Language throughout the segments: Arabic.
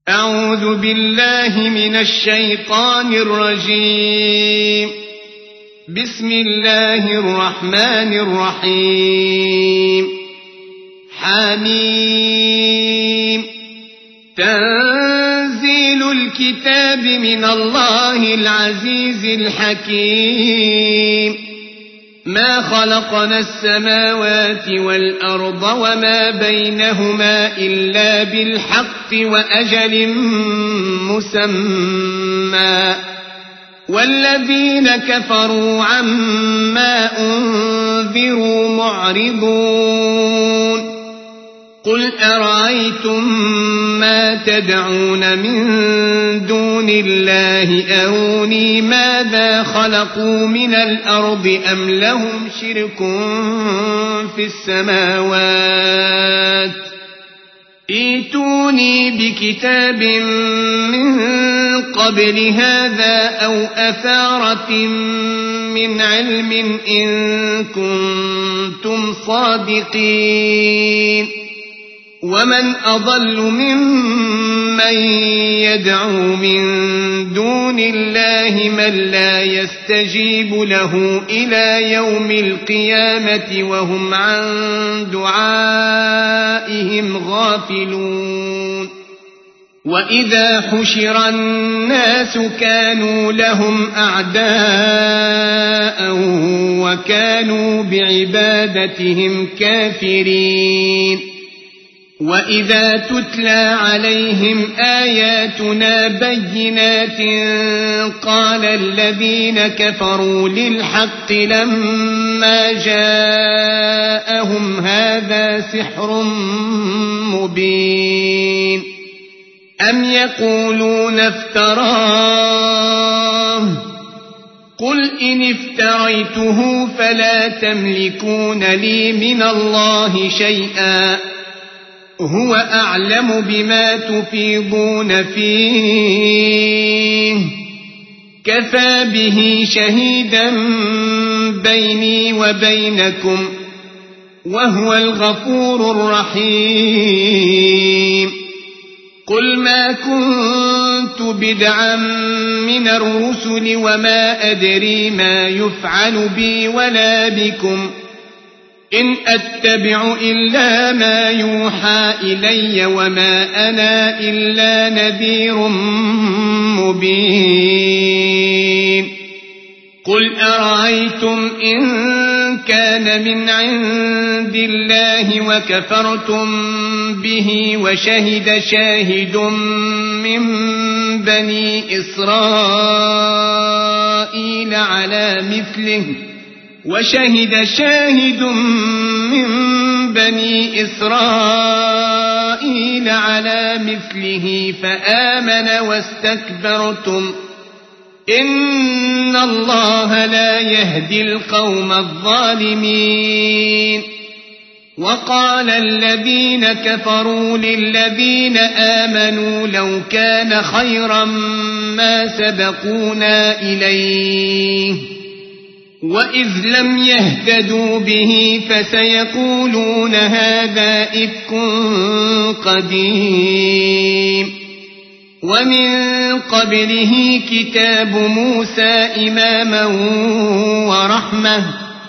أعوذ بالله من الشيطان الرجيم. بسم الله الرحمن الرحيم. حميم. تنزيل الكتاب من الله العزيز الحكيم. ما خلقنا السماوات والأرض وما بينهما إلا بالحق وأجل مسمى، والذين كفروا عما أنذروا معرضون. قل أرأيتم ما تدعون من دون الله أروني ماذا خلقوا من الأرض أم لهم شرك في السماوات؟ ائتوني بكتاب من قبل هذا أو أثارة من علم إن كنتم صادقين. ومن أضل ممن يدعو من دون الله من لا يستجيب له إلى يوم القيامة وهم عن دعائهم غافلون. وإذا حشر الناس كانوا لهم أعداء وكانوا بعبادتهم كافرين. وإذا تتلى عليهم آياتنا بينات قال الذين كفروا للحق لما جاءهم هذا سحر مبين. أم يقولون افتراه؟ قل إن افتريته فلا تملكون لي من الله شيئا، هو أعلم بما تفيضون فيه، كفى به شهيدا بيني وبينكم وهو الغفور الرحيم. قل ما كنت بدعا من الرسل وما أدري ما يفعل بي ولا بكم، إن أتبع إلا ما يوحى إلي وما أنا إلا نذير مبين. قل أرأيتم إن كان من عند الله وكفرتم به وشهد شاهد من بني إسرائيل على مثله فآمن واستكبرتم، إن الله لا يهدي القوم الظالمين. وقال الذين كفروا للذين آمنوا لو كان خيرا ما سبقونا إليه، وإذ لم يهتدوا به فسيقولون هذا إفك قديم. ومن قبله كتاب موسى إماما ورحمة،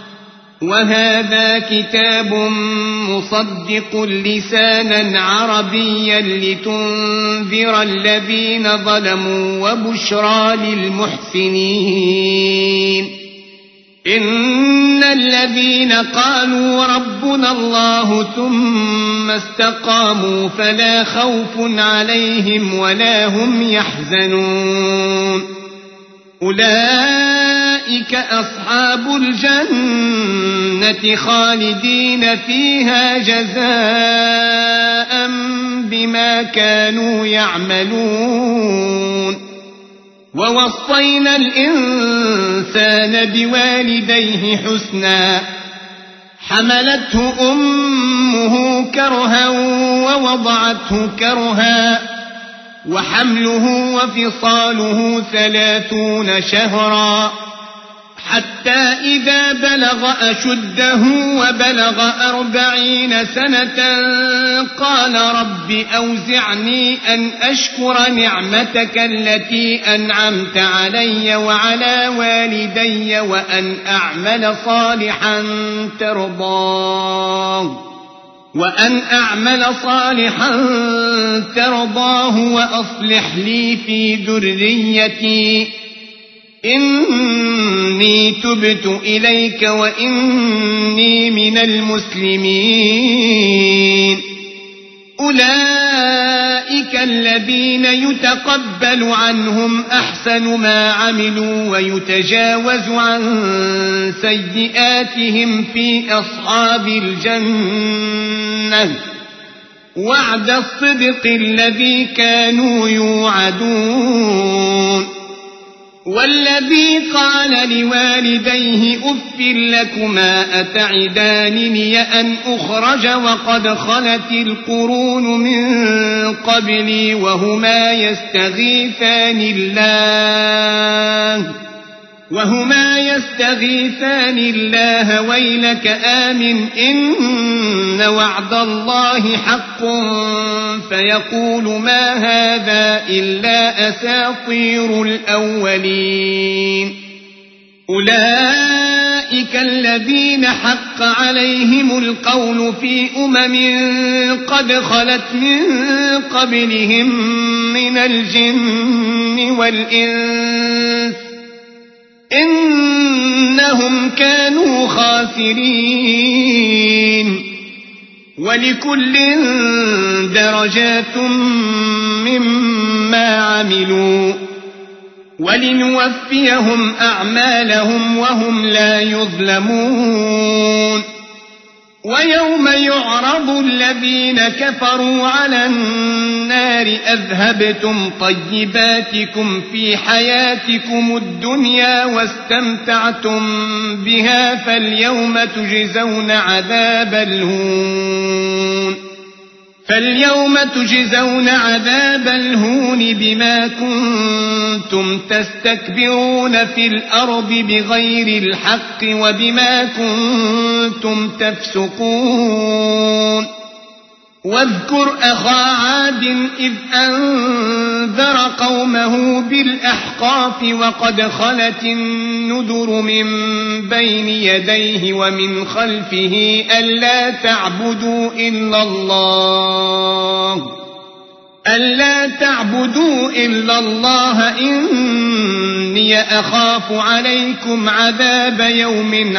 وهذا كتاب مصدق لسانا عربيا لتنذر الذين ظلموا وبشرى للمحسنين. إن الذين قالوا ربنا الله ثم استقاموا فلا خوف عليهم ولا هم يحزنون، أولئك أصحاب الجنة خالدين فيها جزاء بما كانوا يعملون. ووصينا الإنسان بوالديه حسنا، حملته أمه كرها ووضعته كرها، وحمله وفصاله 30 شهرا، حتى إذا بلغ أشده وبلغ 40 سنة قال رب أوزعني أن أشكر نعمتك التي أنعمت علي وعلى والدي وأن أعمل صالحا ترضاه وأصلح لي في ذريتي إني تبت إليك وإني من المسلمين. أولئك الذين يتقبل عنهم أحسن ما عملوا ويتجاوز عن سيئاتهم في أصحاب الجنة وعد الصدق الذي كانوا يوعدون. والذي قال لوالديه أف لكما أتعدانني أن أخرج وقد خلت القرون من قبلي وهما يستغيثان الله ويلك آمن إن وعد الله حق فيقول ما هذا إلا أساطير الأولين. أولئك الذين حق عليهم القول في قد خلت من قبلهم من الجن والإنس إنهم كانوا خاسرين. ولكل درجات مما عملوا ولنوفيهم أعمالهم وهم لا يظلمون. ويوم يعرض الذين كفروا على النار أذهبتم طيباتكم في حياتكم الدنيا واستمتعتم بها فاليوم تجزون عذاب الهون بما كنتم تستكبرون في الأرض بغير الحق وبما كنتم تفسقون. واذكر أخا عاد إذ أنذر قومه بالأحقاف وقد خلت النذر من بين يديه ومن خلفه ألا تعبدوا إلا الله إني أخاف عليكم عذاب يوم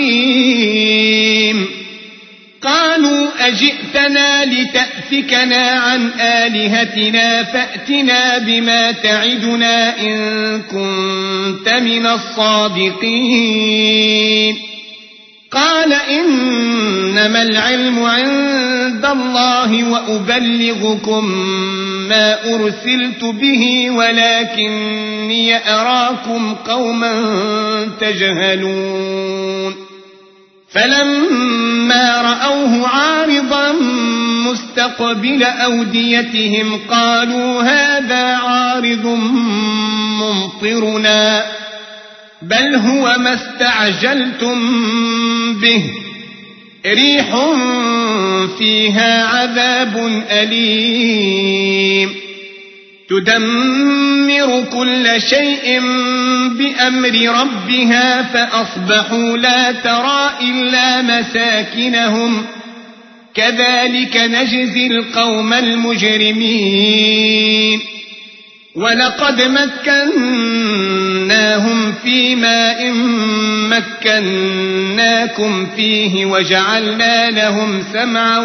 عظيم. قالوا أجئتنا لتأفكنا عن آلهتنا فأتنا بما تعدنا إن كنت من الصادقين. قال إنما العلم عند الله وأبلغكم ما أرسلت به ولكني أراكم قوما تجهلون. فلما رأوه عارضا مستقبل أوديتهم قالوا هذا عارض ممطرنا بل هو ما استعجلتم به ريح فيها عذاب أليم تدمر كل شيء بأمر ربها فأصبحوا لا ترى إلا مساكنهم كذلك نجزي القوم المجرمين. ولقد مكناهم في ماء مكناكم فيه وجعلنا لهم سمعا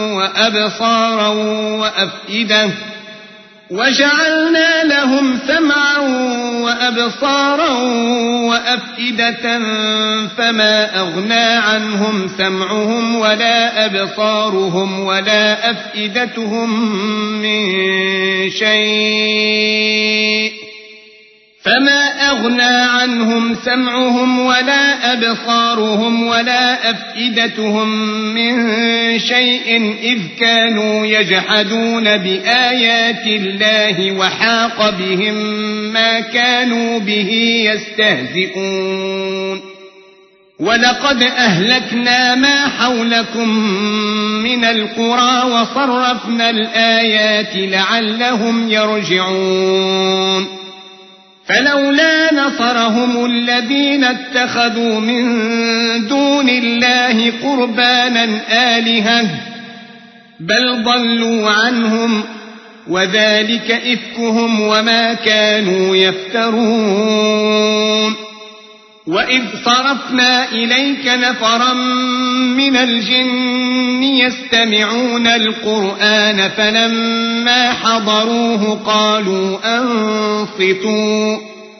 وأبصارا وأفئدة فما أغنى عنهم سمعهم ولا أبصارهم ولا أفئدتهم من شيء فما أغنى عنهم سمعهم ولا أبصارهم ولا أفئدتهم من شيء إذ كانوا يجحدون بآيات الله وحاق بهم ما كانوا به يستهزئون ولقد أهلكنا ما حولكم من القرى وصرفنا الآيات لعلهم يرجعون فلولا نصرهم الذين اتخذوا من دون الله قربانا آلهة بل ضلوا عنهم وذلك إفكهم وما كانوا يفترون وإذ صرفنا إليك نفرا من الجن يستمعون القرآن فلما حضروه قالوا أنصتوا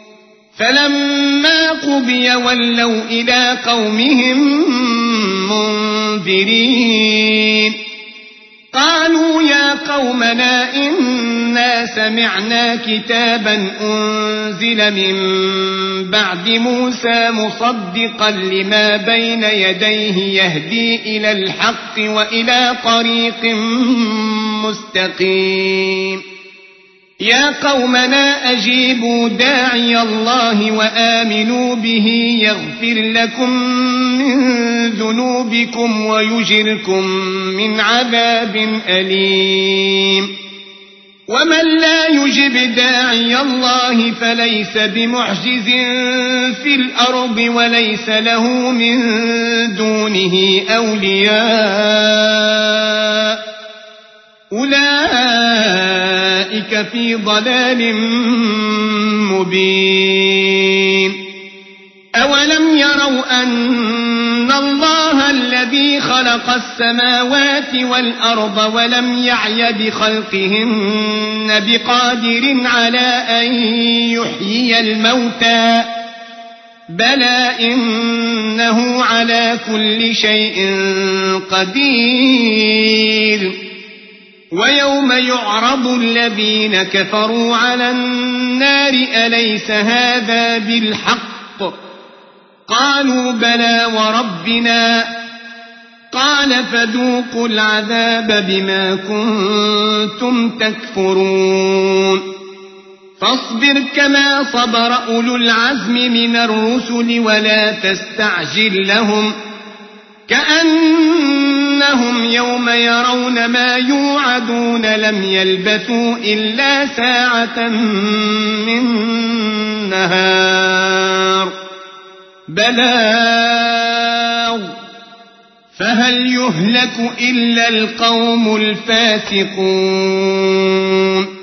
فلما قضي ولوا إلى قومهم منذرين قالوا يا قومنا إنا سمعنا كتابا أنزل من بعد موسى مصدقا لما بين يديه يهدي إلى الحق وإلى طريق مستقيم يا قومنا أجيبوا داعي الله وآمنوا به يغفر لكم من ذنوبكم ويجركم من عذاب أليم ومن لا يجب داعي الله فليس بمعجز في الأرض وليس له من دونه أولياء أولئك في ضلال مبين أولم يروا أن الله الذي خلق السماوات والأرض ولم يعي بخلقهن بقادر على أن يحيي الموتى بلى إنه على كل شيء قدير ويوم يعرض الذين كفروا على النار أليس هذا بالحق قالوا بلى وربنا قال فذوقوا العذاب بما كنتم تكفرون فاصبر كما صبر أولو العزم من الرسل ولا تستعجل لهم كأنهم يوم يرون ما يوعدون لم يلبثوا إلا ساعة من نهار بلاغ فهل يهلك إلا القوم الفاسقون